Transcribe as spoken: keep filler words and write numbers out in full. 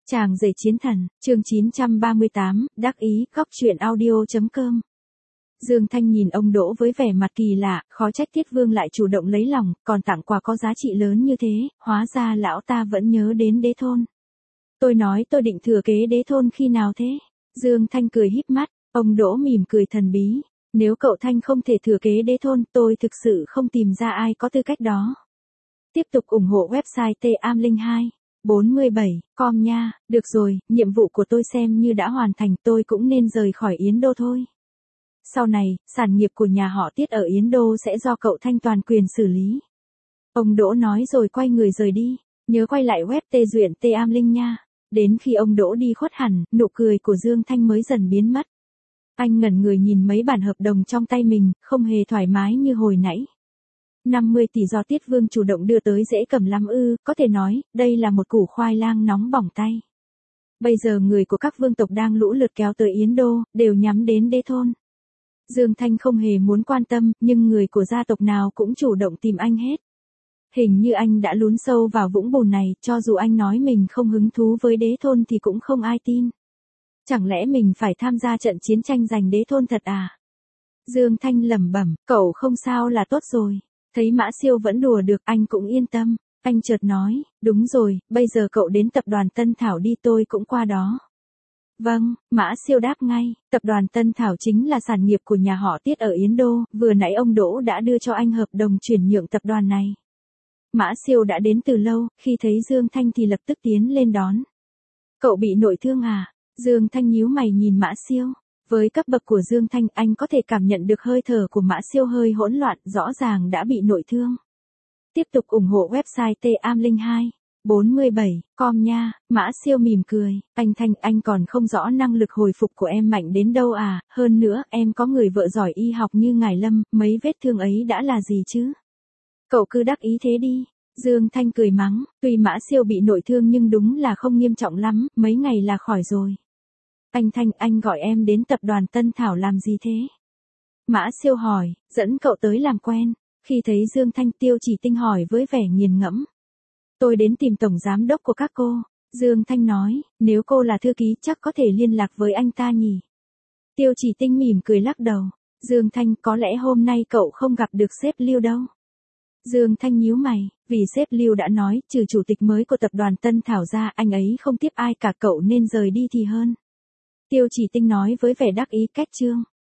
Chàng rể chiến thần, chương chín trăm ba mươi tám, đắc ý, góc truyện audio.com. Dương Thanh nhìn ông Đỗ với vẻ mặt kỳ lạ, khó trách Tiết Vương lại chủ động lấy lòng, còn tặng quà có giá trị lớn như thế, hóa ra lão ta vẫn nhớ đến đế thôn. Tôi nói tôi định thừa kế đế thôn khi nào thế? Dương Thanh cười híp mắt, ông Đỗ mỉm cười thần bí. Nếu cậu Thanh không thể thừa kế đế thôn, tôi thực sự không tìm ra ai có tư cách đó. Tiếp tục ủng hộ website T A M Linh hai. bốn mươi bảy, com nha, được rồi, nhiệm vụ của tôi xem như đã hoàn thành, tôi cũng nên rời khỏi Yến Đô thôi. Sau này, sản nghiệp của nhà họ Tiết ở Yến Đô sẽ do cậu Thanh toàn quyền xử lý. Ông Đỗ nói rồi quay người rời đi, nhớ quay lại web tê duyện T A M Linh nha. Đến khi ông Đỗ đi khuất hẳn, nụ cười của Dương Thanh mới dần biến mất. Anh ngẩn người nhìn mấy bản hợp đồng trong tay mình, không hề thoải mái như hồi nãy. năm mươi tỷ do Tiết Vương chủ động đưa tới dễ cầm lắm ư, có thể nói, đây là một củ khoai lang nóng bỏng tay. Bây giờ người của các vương tộc đang lũ lượt kéo tới Yến Đô, đều nhắm đến đế thôn. Dương Thanh không hề muốn quan tâm, nhưng người của gia tộc nào cũng chủ động tìm anh hết. Hình như anh đã lún sâu vào vũng bùn này, cho dù anh nói mình không hứng thú với đế thôn thì cũng không ai tin. Chẳng lẽ mình phải tham gia trận chiến tranh giành đế thôn thật à? Dương Thanh lẩm bẩm, cậu không sao là tốt rồi. Thấy Mã Siêu vẫn đùa được, anh cũng yên tâm. Anh chợt nói, đúng rồi, bây giờ cậu đến tập đoàn Tân Thảo đi, tôi cũng qua đó. Vâng, Mã Siêu đáp ngay, tập đoàn Tân Thảo chính là sản nghiệp của nhà họ Tiết ở Yến Đô, vừa nãy ông Đỗ đã đưa cho anh hợp đồng chuyển nhượng tập đoàn này. Mã Siêu đã đến từ lâu, khi thấy Dương Thanh thì lập tức tiến lên đón. Cậu bị nội thương à? Dương Thanh nhíu mày nhìn Mã Siêu. Với cấp bậc của Dương Thanh, anh có thể cảm nhận được hơi thở của Mã Siêu hơi hỗn loạn, rõ ràng đã bị nội thương. Tiếp tục ủng hộ website T A M Linh hai. bốn mươi bảy, com nha. Mã Siêu mỉm cười, anh Thanh, anh còn không rõ năng lực hồi phục của em mạnh đến đâu à, hơn nữa, em có người vợ giỏi y học như ngài Lâm, mấy vết thương ấy đã là gì chứ? Cậu cứ đắc ý thế đi. Dương Thanh cười mắng, tuy Mã Siêu bị nội thương nhưng đúng là không nghiêm trọng lắm, mấy ngày là khỏi rồi. Anh Thanh, anh gọi em đến tập đoàn Tân Thảo làm gì thế? Mã Siêu hỏi, dẫn cậu tới làm quen. Khi thấy Dương Thanh, Tiêu Chỉ Tinh hỏi với vẻ nghiền ngẫm. Tôi đến tìm tổng giám đốc của các cô. Dương Thanh nói, nếu cô là thư ký chắc có thể liên lạc với anh ta nhỉ? Tiêu Chỉ Tinh mỉm cười lắc đầu. Dương Thanh, có lẽ hôm nay cậu không gặp được sếp Lưu đâu. Dương Thanh nhíu mày, vì sếp Lưu đã nói, trừ chủ tịch mới của tập đoàn Tân Thảo ra, anh ấy không tiếp ai cả, cậu nên rời đi thì hơn. Tiêu Chỉ Tinh nói với vẻ đắc ý, cách chương.